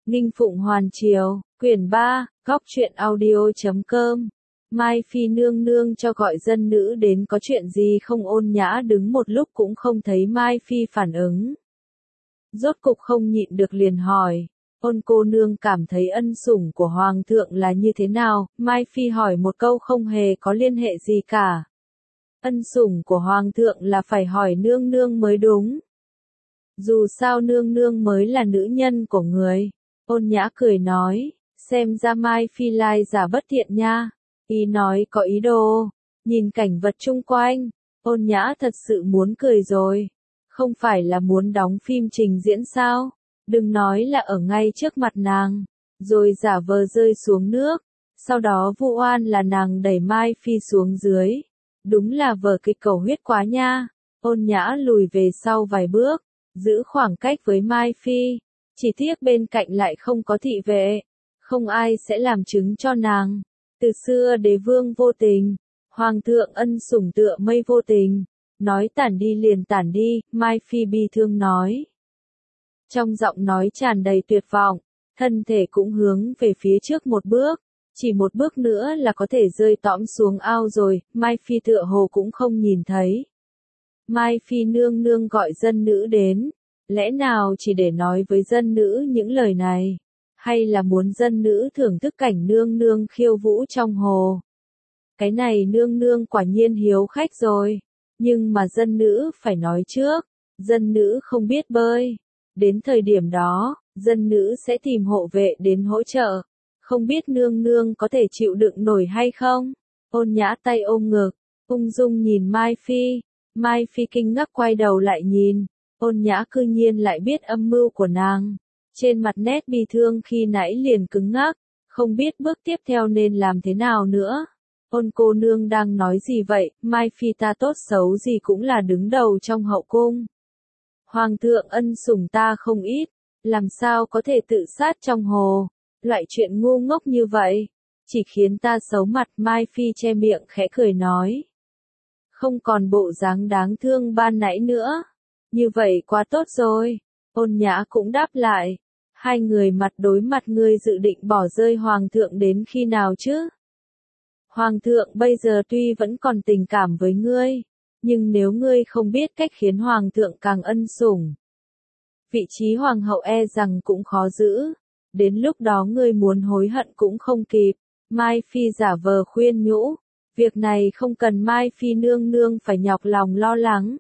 Nghinh Phụng Hoàn Triều, quyển 3, góc truyện audio.com. Mai Phi nương nương cho gọi dân nữ đến có chuyện gì không? Ôn Nhã đứng một lúc cũng không thấy Mai Phi phản ứng. Rốt cục không nhịn được liền hỏi, Ôn cô nương cảm thấy ân sủng của Hoàng thượng là như thế nào? Mai Phi hỏi một câu không hề có liên hệ gì cả. Ân sủng của Hoàng thượng là phải hỏi nương nương mới đúng. Dù sao nương nương mới là nữ nhân của người. Ôn Nhã cười nói, xem ra Mai Phi lai giả bất thiện nha. Y nói có ý đồ. Nhìn cảnh vật chung quanh, Ôn Nhã thật sự muốn cười rồi. Không phải là muốn đóng phim trình diễn sao? Đừng nói là ở ngay trước mặt nàng, rồi giả vờ rơi xuống nước, sau đó vu oan là nàng đẩy Mai Phi xuống dưới. Đúng là vở kịch cầu huyết quá nha. Ôn Nhã lùi về sau vài bước, giữ khoảng cách với Mai Phi. Chỉ tiếc bên cạnh lại không có thị vệ, không ai sẽ làm chứng cho nàng. Từ xưa đế vương vô tình, Hoàng thượng ân sủng tựa mây vô tình. Nói tản đi liền tản đi, Mai Phi bi thương nói. Trong giọng nói tràn đầy tuyệt vọng, thân thể cũng hướng về phía trước một bước. Chỉ một bước nữa là có thể rơi tõm xuống ao rồi, Mai Phi tựa hồ cũng không nhìn thấy. Mai Phi nương nương gọi dân nữ đến, lẽ nào chỉ để nói với dân nữ những lời này? Hay là muốn dân nữ thưởng thức cảnh nương nương khiêu vũ trong hồ? Cái này nương nương quả nhiên hiếu khách rồi. Nhưng mà dân nữ phải nói trước, dân nữ không biết bơi. Đến thời điểm đó, dân nữ sẽ tìm hộ vệ đến hỗ trợ. Không biết nương nương có thể chịu đựng nổi hay không? Ôn Nhã tay ôm ngực, ung dung nhìn Mai Phi. Mai Phi kinh ngạc quay đầu lại nhìn. Ôn Nhã cư nhiên lại biết âm mưu của nàng. Trên mặt nét bi thương khi nãy liền cứng ngắc, không biết bước tiếp theo nên làm thế nào nữa. Ôn cô nương đang nói gì vậy? Mai Phi ta tốt xấu gì cũng là đứng đầu trong hậu cung. Hoàng thượng ân sủng ta không ít, làm sao có thể tự sát trong hồ? Loại chuyện ngu ngốc như vậy, chỉ khiến ta xấu mặt. Mai Phi che miệng khẽ cười nói. Không còn bộ dáng đáng thương ban nãy nữa. Như vậy quá tốt rồi. Ôn Nhã cũng đáp lại. Hai người mặt đối mặt, ngươi dự định bỏ rơi Hoàng thượng đến khi nào chứ? Hoàng thượng bây giờ tuy vẫn còn tình cảm với ngươi, nhưng nếu ngươi không biết cách khiến Hoàng thượng càng ân sủng, vị trí Hoàng hậu e rằng cũng khó giữ. Đến lúc đó ngươi muốn hối hận cũng không kịp. Mai Phi giả vờ khuyên nhủ. Việc này không cần Mai Phi nương nương phải nhọc lòng lo lắng.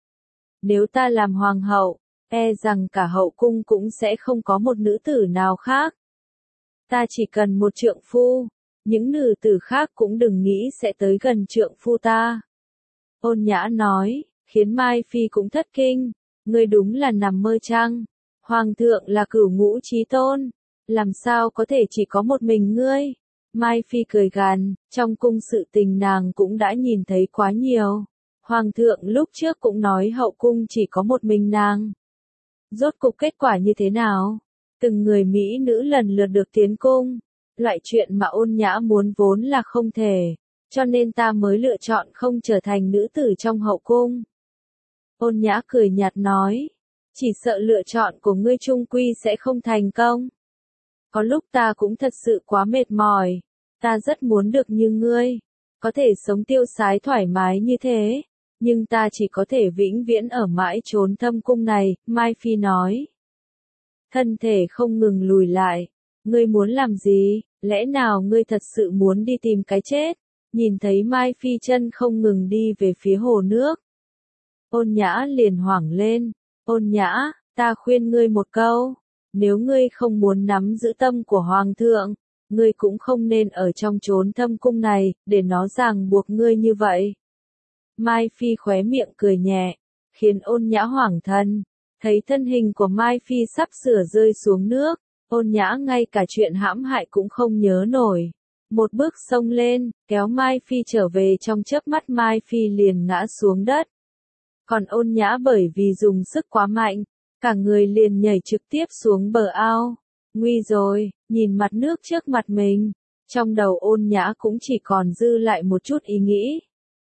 Nếu ta làm Hoàng hậu, e rằng cả hậu cung cũng sẽ không có một nữ tử nào khác. Ta chỉ cần một trượng phu. Những nữ tử khác cũng đừng nghĩ sẽ tới gần trượng phu ta. Ôn Nhã nói, khiến Mai Phi cũng thất kinh. Ngươi đúng là nằm mơ chăng? Hoàng thượng là cửu ngũ chí tôn, làm sao có thể chỉ có một mình ngươi? Mai Phi cười gằn, trong cung sự tình nàng cũng đã nhìn thấy quá nhiều. Hoàng thượng lúc trước cũng nói hậu cung chỉ có một mình nàng. Rốt cục kết quả như thế nào? Từng người mỹ nữ lần lượt được tiến cung. Loại chuyện mà Ôn Nhã muốn vốn là không thể, cho nên ta mới lựa chọn không trở thành nữ tử trong hậu cung. Ôn Nhã cười nhạt nói, chỉ sợ lựa chọn của ngươi chung quy sẽ không thành công. Có lúc ta cũng thật sự quá mệt mỏi, ta rất muốn được như ngươi, có thể sống tiêu sái thoải mái như thế, nhưng ta chỉ có thể vĩnh viễn ở mãi chốn thâm cung này. Mai Phi nói, thân thể không ngừng lùi lại. Ngươi muốn làm gì? Lẽ nào ngươi thật sự muốn đi tìm cái chết? Nhìn thấy Mai Phi chân không ngừng đi về phía hồ nước. Ôn Nhã liền hoảng lên. Ôn Nhã, ta khuyên ngươi một câu. Nếu ngươi không muốn nắm giữ tâm của Hoàng thượng, ngươi cũng không nên ở trong chốn thâm cung này, để nó ràng buộc ngươi như vậy. Mai Phi khóe miệng cười nhẹ, khiến Ôn Nhã hoảng thần. Thấy thân hình của Mai Phi sắp sửa rơi xuống nước. Ôn Nhã ngay cả chuyện hãm hại cũng không nhớ nổi. Một bước xông lên, kéo Mai Phi trở về, trong chớp mắt Mai Phi liền ngã xuống đất. Còn Ôn Nhã bởi vì dùng sức quá mạnh, cả người liền nhảy trực tiếp xuống bờ ao. Nguy rồi, nhìn mặt nước trước mặt mình, trong đầu Ôn Nhã cũng chỉ còn dư lại một chút ý nghĩ.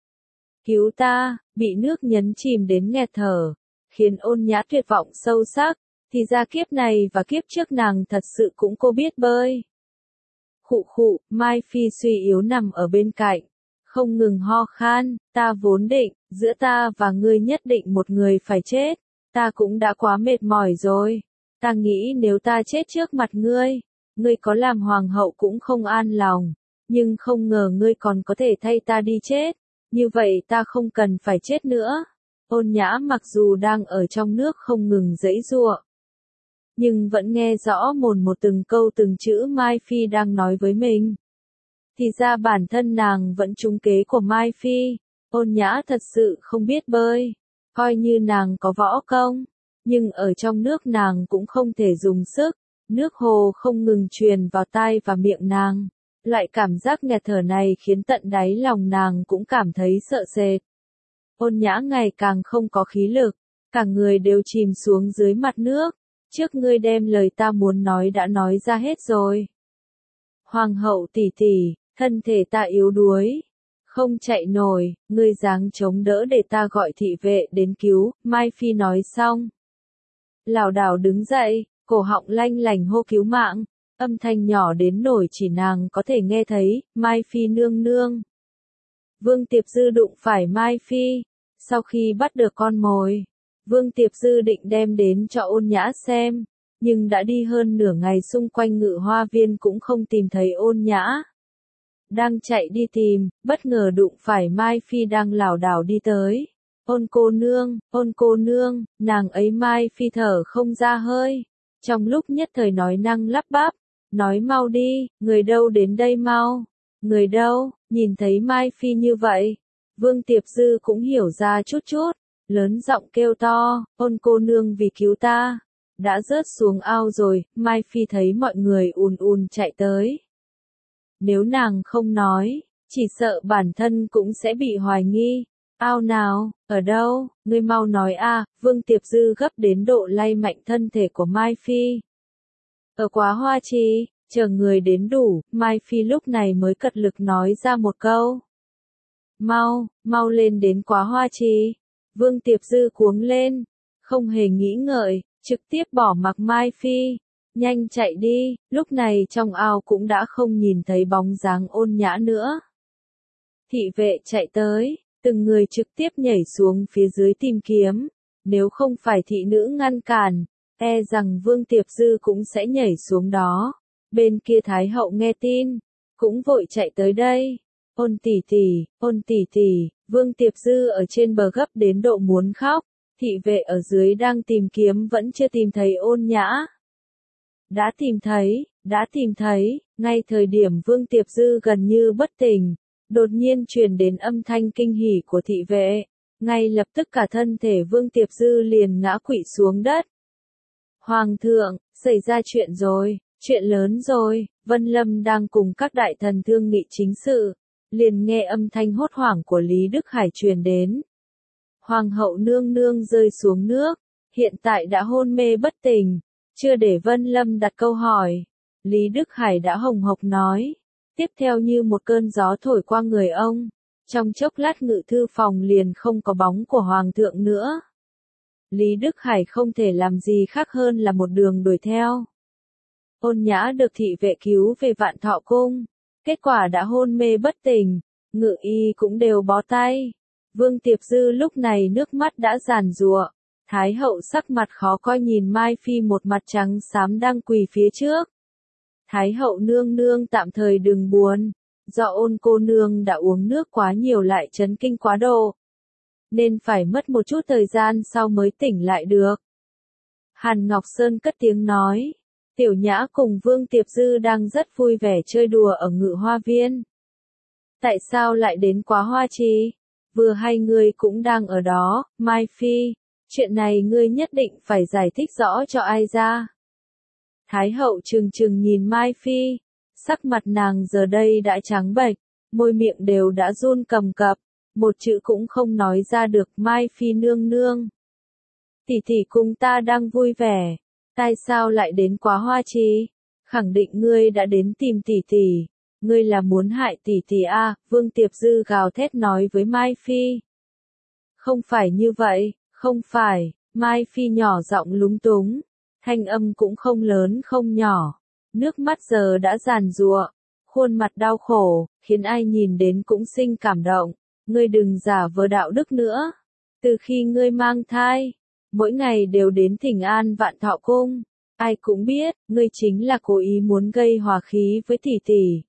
Cứu ta, bị nước nhấn chìm đến nghẹt thở, khiến Ôn Nhã tuyệt vọng sâu sắc. Thì ra kiếp này và kiếp trước nàng thật sự cũng cô biết bơi. Khụ khụ, Mai Phi suy yếu nằm ở bên cạnh, không ngừng ho khan, ta vốn định, giữa ta và ngươi nhất định một người phải chết, ta cũng đã quá mệt mỏi rồi, ta nghĩ nếu ta chết trước mặt ngươi, ngươi có làm hoàng hậu cũng không an lòng, nhưng không ngờ ngươi còn có thể thay ta đi chết, như vậy ta không cần phải chết nữa. Ôn Nhã mặc dù đang ở trong nước không ngừng giãy giụa, nhưng vẫn nghe rõ một từng câu từng chữ Mai Phi đang nói với mình. Thì ra bản thân nàng vẫn trúng kế của Mai Phi, Ôn Nhã thật sự không biết bơi, coi như nàng có võ công, nhưng ở trong nước nàng cũng không thể dùng sức, nước hồ không ngừng truyền vào tai và miệng nàng. Loại cảm giác nghẹt thở này khiến tận đáy lòng nàng cũng cảm thấy sợ sệt. Ôn Nhã ngày càng không có khí lực, cả người đều chìm xuống dưới mặt nước, trước ngươi đem lời ta muốn nói đã nói ra hết rồi. Hoàng hậu tỷ tỷ, thân thể ta yếu đuối, không chạy nổi, ngươi dáng chống đỡ để ta gọi thị vệ đến cứu, Mai Phi nói xong. Lảo đảo đứng dậy, cổ họng lanh lành hô cứu mạng, âm thanh nhỏ đến nổi chỉ nàng có thể nghe thấy, Mai Phi nương nương. Vương Tiệp Dư đụng phải Mai Phi, sau khi bắt được con mồi, Vương Tiệp Dư định đem đến cho Ôn Nhã xem, nhưng đã đi hơn nửa ngày xung quanh Ngự Hoa Viên cũng không tìm thấy Ôn Nhã. Đang chạy đi tìm, bất ngờ đụng phải Mai Phi đang lảo đảo đi tới. Ôn cô nương, nàng ấy Mai Phi thở không ra hơi. Trong lúc nhất thời nói năng lắp bắp, nói mau đi, người đâu đến đây mau. Người đâu, nhìn thấy Mai Phi như vậy. Vương Tiệp Dư cũng hiểu ra chút chút, lớn giọng kêu to, Ôn cô nương vì cứu ta. Đã rớt xuống ao rồi, Mai Phi thấy mọi người ùn chạy tới. Nếu nàng không nói, chỉ sợ bản thân cũng sẽ bị hoài nghi. Ao nào, ở đâu, ngươi mau nói a, Vương Tiệp Dư gấp đến độ lay mạnh thân thể của Mai Phi. Ở Quá Hoa Trì, chờ người đến đủ, Mai Phi lúc này mới cật lực nói ra một câu. Mau lên đến Quá Hoa Trì. Vương Tiệp Dư cuống lên, không hề nghĩ ngợi, trực tiếp bỏ mặc Mai Phi. Nhanh chạy đi, lúc này trong ao cũng đã không nhìn thấy bóng dáng Ôn Nhã nữa. Thị vệ chạy tới, từng người trực tiếp nhảy xuống phía dưới tìm kiếm, nếu không phải thị nữ ngăn cản, e rằng Vương Tiệp Dư cũng sẽ nhảy xuống đó. Bên kia Thái hậu nghe tin, cũng vội chạy tới đây. Ôn tỷ tỷ, Vương Tiệp Dư ở trên bờ gấp đến độ muốn khóc, thị vệ ở dưới đang tìm kiếm vẫn chưa tìm thấy Ôn Nhã. Đã tìm thấy, ngay thời điểm Vương Tiệp Dư gần như bất tỉnh, đột nhiên truyền đến âm thanh kinh hỉ của thị vệ, ngay lập tức cả thân thể Vương Tiệp Dư liền ngã quỵ xuống đất. Hoàng thượng, xảy ra chuyện rồi, chuyện lớn rồi, Vân Lâm đang cùng các đại thần thương nghị chính sự, liền nghe âm thanh hốt hoảng của Lý Đức Hải truyền đến. Hoàng hậu nương nương rơi xuống nước, hiện tại đã hôn mê bất tỉnh. Chưa để Vân Lâm đặt câu hỏi, Lý Đức Hải đã hồng hộc nói. Tiếp theo như một cơn gió thổi qua người ông, trong chốc lát ngự thư phòng liền không có bóng của Hoàng thượng nữa. Lý Đức Hải không thể làm gì khác hơn là một đường đuổi theo. Ôn Nhã được thị vệ cứu về Vạn Thọ Cung, kết quả đã hôn mê bất tỉnh, ngự y cũng đều bó tay. Vương Tiệp Dư lúc này nước mắt đã giàn giụa. Thái hậu sắc mặt khó coi nhìn Mai Phi một mặt trắng xám đang quỳ phía trước. Thái hậu nương nương tạm thời đừng buồn, do Ôn cô nương đã uống nước quá nhiều lại chấn kinh quá độ, nên phải mất một chút thời gian sau mới tỉnh lại được. Hàn Ngọc Sơn cất tiếng nói, Tiểu Nhã cùng Vương Tiệp Dư đang rất vui vẻ chơi đùa ở Ngự Hoa Viên. Tại sao lại đến Quá Hoa Trì? Vừa hay ngươi cũng đang ở đó, Mai Phi. Chuyện này ngươi nhất định phải giải thích rõ cho ai ra. Thái hậu trừng nhìn Mai Phi, sắc mặt nàng giờ đây đã trắng bệch, môi miệng đều đã run cầm cập, một chữ cũng không nói ra được. Mai Phi nương nương, tỷ tỷ cùng ta đang vui vẻ, tại sao lại đến Quá Hoa Trì? Khẳng định ngươi đã đến tìm tỷ tỷ, ngươi là muốn hại tỷ tỷ à? Vương Tiệp Dư gào thét nói với Mai Phi. Không phải như vậy. Không phải, Mai Phi nhỏ giọng lúng túng. thanh âm cũng không lớn không nhỏ, nước mắt giờ đã giàn giụa, khuôn mặt đau khổ, khiến ai nhìn đến cũng sinh cảm động. Ngươi đừng giả vờ đạo đức nữa. Từ khi ngươi mang thai, mỗi ngày đều đến Thỉnh An Vạn Thọ Cung, ai cũng biết, ngươi chính là cố ý muốn gây hòa khí với tỷ tỷ.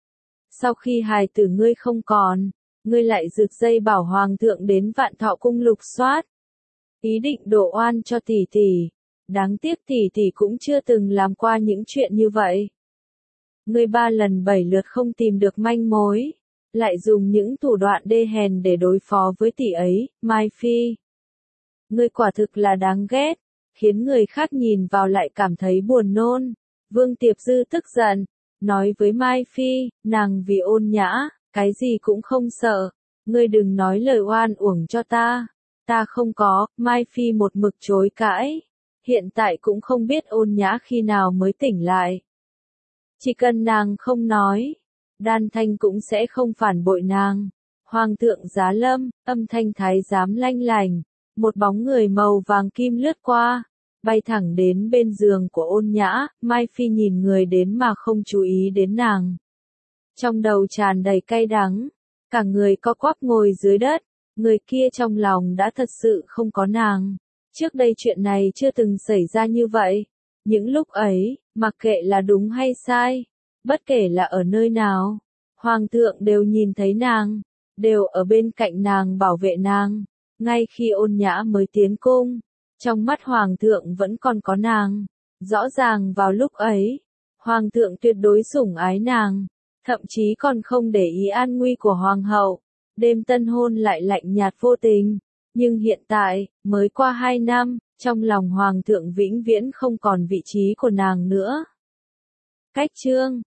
Sau khi hài tử ngươi không còn, ngươi lại rực dây bảo hoàng thượng đến Vạn Thọ Cung lục soát, ý định đổ oan cho tỷ tỷ. Đáng tiếc tỷ tỷ cũng chưa từng làm qua những chuyện như vậy. Ngươi 3 lần 7 lượt không tìm được manh mối, lại dùng những thủ đoạn đê hèn để đối phó với tỷ ấy, Mai Phi. Ngươi quả thực là đáng ghét, khiến người khác nhìn vào lại cảm thấy buồn nôn. Vương Tiệp Dư tức giận, nói với Mai Phi, nàng vì ôn nhã, cái gì cũng không sợ. Ngươi đừng nói lời oan uổng cho ta. Ta không có, Mai Phi một mực chối cãi. Hiện tại cũng không biết ôn nhã khi nào mới tỉnh lại. Chỉ cần nàng không nói, Đan Thanh cũng sẽ không phản bội nàng. Hoàng thượng giá lâm, âm thanh thái giám lanh lành, một bóng người màu vàng kim lướt qua, bay thẳng đến bên giường của ôn nhã. Mai Phi nhìn người đến mà không chú ý đến nàng. Trong đầu tràn đầy cay đắng, cả người co quắp ngồi dưới đất, người kia trong lòng đã thật sự không có nàng. Trước đây chuyện này chưa từng xảy ra như vậy. Những lúc ấy, mặc kệ là đúng hay sai, bất kể là ở nơi nào, Hoàng thượng đều nhìn thấy nàng, đều ở bên cạnh nàng bảo vệ nàng. Ngay khi ôn nhã mới tiến cung, trong mắt Hoàng thượng vẫn còn có nàng. Rõ ràng vào lúc ấy, Hoàng thượng tuyệt đối sủng ái nàng, thậm chí còn không để ý an nguy của Hoàng hậu. Đêm tân hôn lại lạnh nhạt vô tình. Nhưng hiện tại, mới qua 2 năm, trong lòng Hoàng thượng vĩnh viễn không còn vị trí của nàng nữa. Cách chương